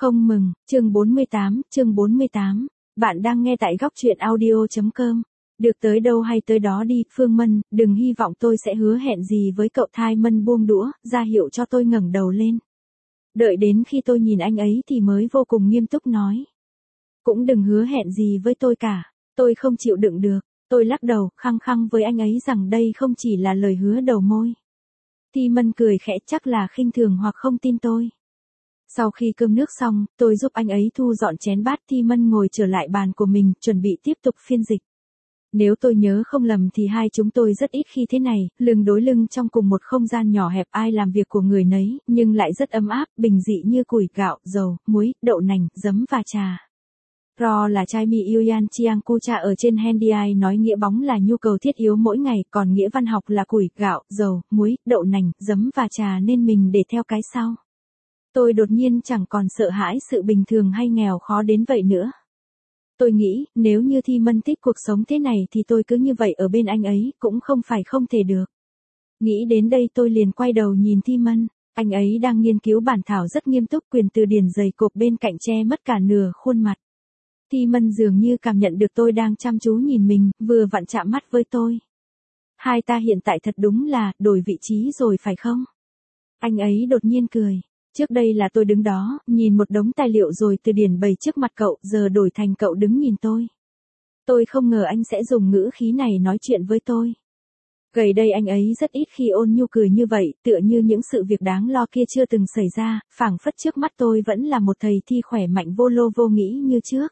Không mừng, chương 48, bạn đang nghe tại góc truyện audio.com. Được tới đâu hay tới đó đi, Phương Mân, đừng hy vọng tôi sẽ hứa hẹn gì với cậu. Thai Mân buông đũa, ra hiệu cho tôi ngẩng đầu lên. Đợi đến khi tôi nhìn anh ấy thì mới vô cùng nghiêm túc nói. Cũng đừng hứa hẹn gì với tôi cả, tôi không chịu đựng được. Tôi lắc đầu, khăng khăng với anh ấy rằng đây không chỉ là lời hứa đầu môi. Thi Mân cười khẽ, chắc là khinh thường hoặc không tin tôi. Sau khi cơm nước xong, tôi giúp anh ấy thu dọn chén bát. Thi Mân ngồi trở lại bàn của mình, chuẩn bị tiếp tục phiên dịch. Nếu tôi nhớ không lầm thì hai chúng tôi rất ít khi thế này, lưng đối lưng trong cùng một không gian nhỏ hẹp, ai làm việc của người nấy, nhưng lại rất ấm áp, bình dị như củi, gạo, dầu, muối, đậu nành, giấm và trà. Ro là chai mi Yuyan Chiang Kucha ở trên Handiai nói nghĩa bóng là nhu cầu thiết yếu mỗi ngày, còn nghĩa văn học là củi, gạo, dầu, muối, đậu nành, giấm và trà, nên mình để theo cái sau. Tôi đột nhiên chẳng còn sợ hãi sự bình thường hay nghèo khó đến vậy nữa. Tôi nghĩ, nếu như Thi Mân thích cuộc sống thế này thì tôi cứ như vậy ở bên anh ấy, cũng không phải không thể được. Nghĩ đến đây tôi liền quay đầu nhìn Thi Mân, anh ấy đang nghiên cứu bản thảo rất nghiêm túc, quyển từ điển dày cộp bên cạnh che mất cả nửa khuôn mặt. Thi Mân dường như cảm nhận được tôi đang chăm chú nhìn mình, vừa vặn chạm mắt với tôi. Hai ta hiện tại thật đúng là, đổi vị trí rồi phải không? Anh ấy đột nhiên cười. Trước đây là tôi đứng đó, nhìn một đống tài liệu rồi từ điển bày trước mặt cậu, giờ đổi thành cậu đứng nhìn tôi. Tôi không ngờ anh sẽ dùng ngữ khí này nói chuyện với tôi. Gần đây anh ấy rất ít khi ôn nhu cười như vậy, tựa như những sự việc đáng lo kia chưa từng xảy ra, phảng phất trước mắt tôi vẫn là một thầy Thi khỏe mạnh vô lô vô nghĩ như trước.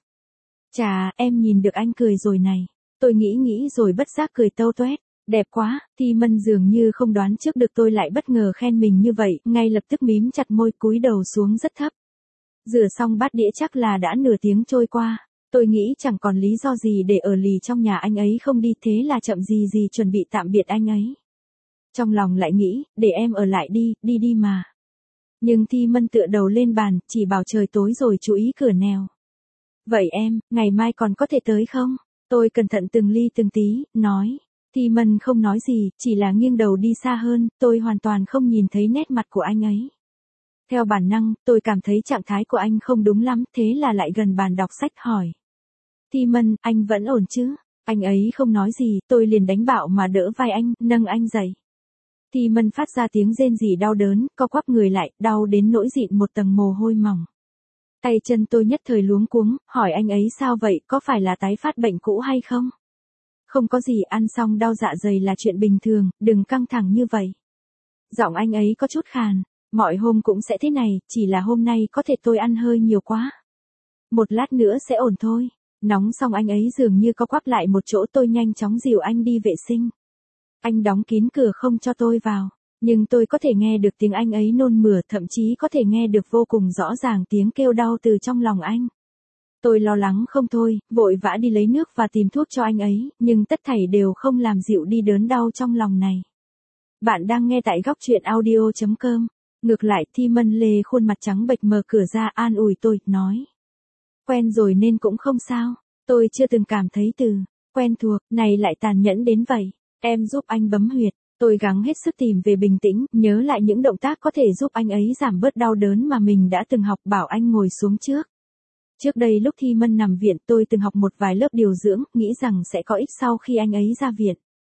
Chà, em nhìn được anh cười rồi này. Tôi nghĩ rồi bất giác cười tâu toét. Đẹp quá. Thi Mân dường như không đoán trước được tôi lại bất ngờ khen mình như vậy, ngay lập tức mím chặt môi, cúi đầu xuống rất thấp. Rửa xong bát đĩa chắc là đã nửa tiếng trôi qua. Tôi nghĩ chẳng còn lý do gì để ở lì trong nhà anh ấy không đi, thế là chậm gì chuẩn bị tạm biệt anh ấy. Trong lòng lại nghĩ, để em ở lại đi, đi mà. Nhưng Thi Mân tựa đầu lên bàn, chỉ bảo trời tối rồi chú ý cửa nèo. Vậy em, ngày mai còn có thể tới không? Tôi cẩn thận từng ly từng tí, nói. Thi Mân không nói gì, chỉ là nghiêng đầu đi xa hơn, tôi hoàn toàn không nhìn thấy nét mặt của anh ấy. Theo bản năng, tôi cảm thấy trạng thái của anh không đúng lắm, thế là lại gần bàn đọc sách hỏi. Thi Mân, anh vẫn ổn chứ? Anh ấy không nói gì, tôi liền đánh bạo mà đỡ vai anh, nâng anh dậy. Thi Mân phát ra tiếng rên rỉ đau đớn, co quắp người lại, đau đến nỗi dịn một tầng mồ hôi mỏng. Tay chân tôi nhất thời luống cuống, hỏi anh ấy sao vậy, có phải là tái phát bệnh cũ hay không? Không có gì, ăn xong đau dạ dày là chuyện bình thường, đừng căng thẳng như vậy. Giọng anh ấy có chút khàn, mọi hôm cũng sẽ thế này, chỉ là hôm nay có thể tôi ăn hơi nhiều quá. Một lát nữa sẽ ổn thôi. Nóng xong anh ấy dường như co quắp lại một chỗ, tôi nhanh chóng dìu anh đi vệ sinh. Anh đóng kín cửa không cho tôi vào, nhưng tôi có thể nghe được tiếng anh ấy nôn mửa, thậm chí có thể nghe được vô cùng rõ ràng tiếng kêu đau từ trong lòng anh. Tôi lo lắng không thôi, vội vã đi lấy nước và tìm thuốc cho anh ấy, nhưng tất thảy đều không làm dịu đi đớn đau trong lòng này. Bạn đang nghe tại góc truyện audio.com. Ngược lại, Thi Mân lê khuôn mặt trắng bệch mở cửa ra an ủi tôi, nói. Quen rồi nên cũng không sao, tôi chưa từng cảm thấy từ quen thuộc này lại tàn nhẫn đến vậy. Em giúp anh bấm huyệt. Tôi gắng hết sức tìm về bình tĩnh, nhớ lại những động tác có thể giúp anh ấy giảm bớt đau đớn mà mình đã từng học, bảo anh ngồi xuống trước. Trước đây lúc Thi Mân nằm viện tôi từng học một vài lớp điều dưỡng, nghĩ rằng sẽ có ích sau khi anh ấy ra viện.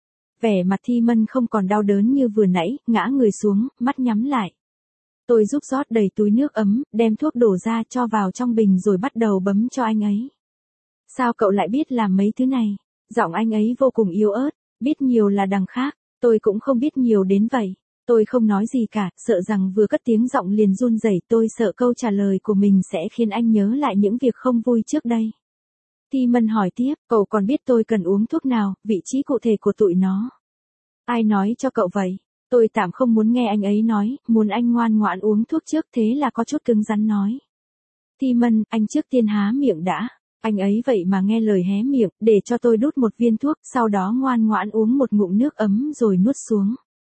Vẻ mặt Thi Mân không còn đau đớn như vừa nãy, ngã người xuống, mắt nhắm lại. Tôi giúp rót đầy túi nước ấm, đem thuốc đổ ra cho vào trong bình rồi bắt đầu bấm cho anh ấy. Sao cậu lại biết làm mấy thứ này? Giọng anh ấy vô cùng yếu ớt, biết nhiều là đằng khác, tôi cũng không biết nhiều đến vậy. Tôi không nói gì cả, sợ rằng vừa cất tiếng giọng liền run rẩy, tôi sợ câu trả lời của mình sẽ khiến anh nhớ lại những việc không vui trước đây. Thi Mân hỏi tiếp, cậu còn biết tôi cần uống thuốc nào, vị trí cụ thể của tụi nó? Ai nói cho cậu vậy? Tôi tạm không muốn nghe anh ấy nói, muốn anh ngoan ngoãn uống thuốc trước, thế là có chút cứng rắn nói. Thi Mân, anh trước tiên há miệng đã. Anh ấy vậy mà nghe lời hé miệng, để cho tôi đút một viên thuốc, sau đó ngoan ngoãn uống một ngụm nước ấm rồi nuốt xuống.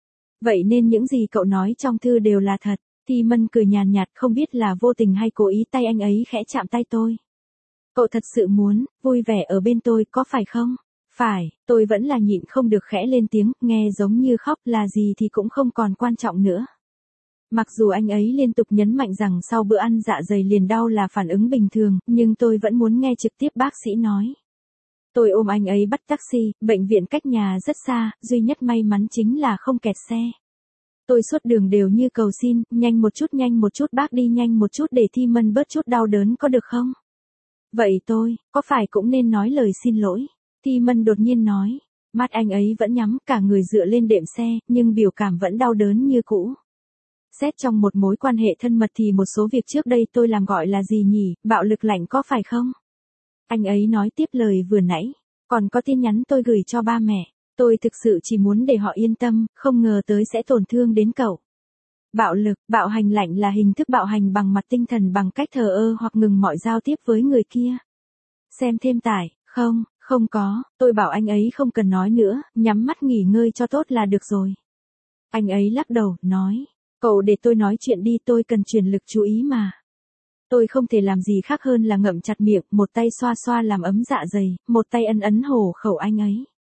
Vậy nên những gì cậu nói trong thư đều là thật. Thi Mân cười nhàn nhạt, không biết là vô tình hay cố ý, tay anh ấy khẽ chạm tay tôi. Cậu thật sự muốn vui vẻ ở bên tôi có phải không? Phải, tôi vẫn là nhịn không được khẽ lên tiếng, nghe giống như khóc, là gì thì cũng không còn quan trọng nữa. Mặc dù anh ấy liên tục nhấn mạnh rằng sau bữa ăn dạ dày liền đau là phản ứng bình thường, nhưng tôi vẫn muốn nghe trực tiếp bác sĩ nói. Tôi ôm anh ấy bắt taxi, bệnh viện cách nhà rất xa, duy nhất may mắn chính là không kẹt xe. Tôi suốt đường đều như cầu xin, nhanh một chút bác đi nhanh một chút để Thi Mân bớt chút đau đớn có được không? Vậy tôi, có phải cũng nên nói lời xin lỗi? Thi Mân đột nhiên nói, mắt anh ấy vẫn nhắm, cả người dựa lên đệm xe, nhưng biểu cảm vẫn đau đớn như cũ. Xét trong một mối quan hệ thân mật thì một số việc trước đây tôi làm gọi là gì nhỉ, bạo lực lạnh có phải không? Anh ấy nói tiếp lời vừa nãy, còn có tin nhắn tôi gửi cho ba mẹ. Tôi thực sự chỉ muốn để họ yên tâm, không ngờ tới sẽ tổn thương đến cậu. Bạo lực, bạo hành lạnh là hình thức bạo hành bằng mặt tinh thần bằng cách thờ ơ hoặc ngừng mọi giao tiếp với người kia. Xem thêm tải, không có, tôi bảo anh ấy không cần nói nữa, nhắm mắt nghỉ ngơi cho tốt là được rồi. Anh ấy lắc đầu, nói, cậu để tôi nói chuyện đi, tôi cần truyền lực chú ý mà. Tôi không thể làm gì khác hơn là ngậm chặt miệng, một tay xoa xoa làm ấm dạ dày, một tay ấn hổ khẩu anh ấy.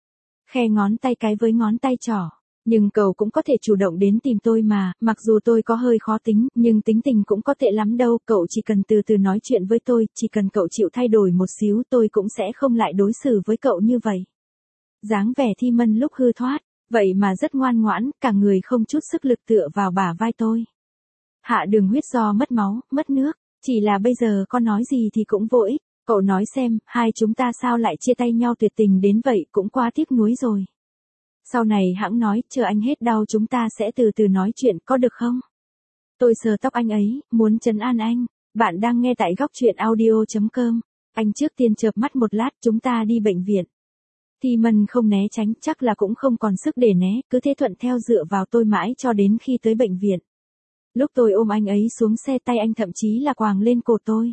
Khe ngón tay cái với ngón tay trỏ. Nhưng cậu cũng có thể chủ động đến tìm tôi mà, mặc dù tôi có hơi khó tính, nhưng tính tình cũng có tệ lắm đâu, cậu chỉ cần từ từ nói chuyện với tôi, chỉ cần cậu chịu thay đổi một xíu tôi cũng sẽ không lại đối xử với cậu như vậy. Dáng vẻ Thi Mân lúc hư thoát, vậy mà rất ngoan ngoãn, cả người không chút sức lực tựa vào bả vai tôi. Hạ đường huyết do mất máu, mất nước, chỉ là bây giờ có nói gì thì cũng vô ích. Cậu nói xem, hai chúng ta sao lại chia tay nhau tuyệt tình đến vậy, cũng quá tiếc nuối rồi. Sau này hãng nói, chờ anh hết đau chúng ta sẽ từ từ nói chuyện, có được không? Tôi sờ tóc anh ấy, muốn trấn an anh. Bạn đang nghe tại góc truyện audio.com. Anh trước tiên chợp mắt một lát, chúng ta đi bệnh viện. Thi Mân không né tránh, chắc là cũng không còn sức để né, cứ thế thuận theo dựa vào tôi mãi cho đến khi tới bệnh viện. Lúc tôi ôm anh ấy xuống xe, tay anh thậm chí là quàng lên cổ tôi.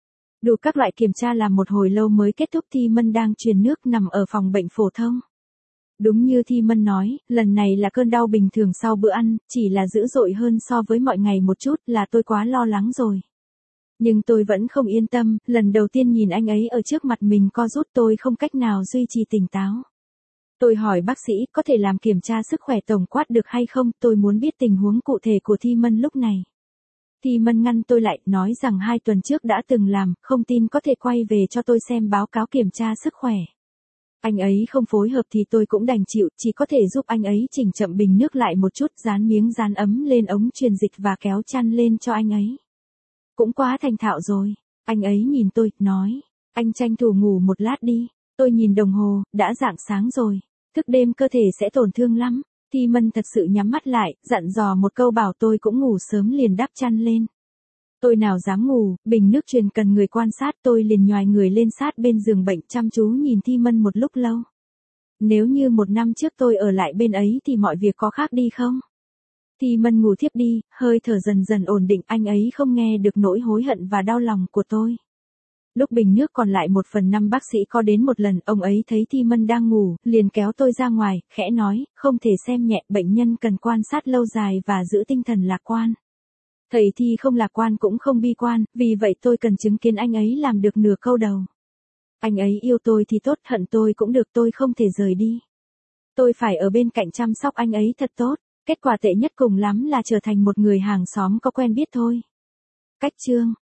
Đủ các loại kiểm tra làm một hồi lâu mới kết thúc. Thi Mân đang truyền nước nằm ở phòng bệnh phổ thông. Đúng như Thi Mân nói, lần này là cơn đau bình thường sau bữa ăn, chỉ là dữ dội hơn so với mọi ngày một chút, là tôi quá lo lắng rồi. Nhưng tôi vẫn không yên tâm, lần đầu tiên nhìn anh ấy ở trước mặt mình co rút, tôi không cách nào duy trì tỉnh táo. Tôi hỏi bác sĩ có thể làm kiểm tra sức khỏe tổng quát được hay không, tôi muốn biết tình huống cụ thể của Thi Mân lúc này. Thi Mân ngăn tôi lại, nói rằng 2 tuần trước đã từng làm, không tin có thể quay về cho tôi xem báo cáo kiểm tra sức khỏe. Anh ấy không phối hợp thì tôi cũng đành chịu, chỉ có thể giúp anh ấy chỉnh chậm bình nước lại một chút, dán miếng dán ấm lên ống truyền dịch và kéo chăn lên cho anh ấy. Cũng quá thành thạo rồi. Anh ấy nhìn tôi, nói, anh tranh thủ ngủ một lát đi. Tôi nhìn đồng hồ, đã rạng sáng rồi. Thức đêm cơ thể sẽ tổn thương lắm. Thi Mân thật sự nhắm mắt lại, dặn dò một câu bảo tôi cũng ngủ sớm, liền đắp chăn lên. Tôi nào dám ngủ, bình nước truyền cần người quan sát, tôi liền nhoài người lên sát bên giường bệnh chăm chú nhìn Thi Mân một lúc lâu. Nếu như 1 năm trước tôi ở lại bên ấy thì mọi việc có khác đi không? Thi Mân ngủ thiếp đi, hơi thở dần dần ổn định, anh ấy không nghe được nỗi hối hận và đau lòng của tôi. Lúc bình nước còn lại 1/5 bác sĩ có đến một lần, ông ấy thấy Thi Mân đang ngủ, liền kéo tôi ra ngoài, khẽ nói, không thể xem nhẹ, bệnh nhân cần quan sát lâu dài và giữ tinh thần lạc quan. Thầy Thi không lạc quan cũng không bi quan, vì vậy tôi cần chứng kiến anh ấy làm được nửa câu đầu. Anh ấy yêu tôi thì tốt, hận tôi cũng được, tôi không thể rời đi. Tôi phải ở bên cạnh chăm sóc anh ấy thật tốt, kết quả tệ nhất cùng lắm là trở thành một người hàng xóm có quen biết thôi. Cách chương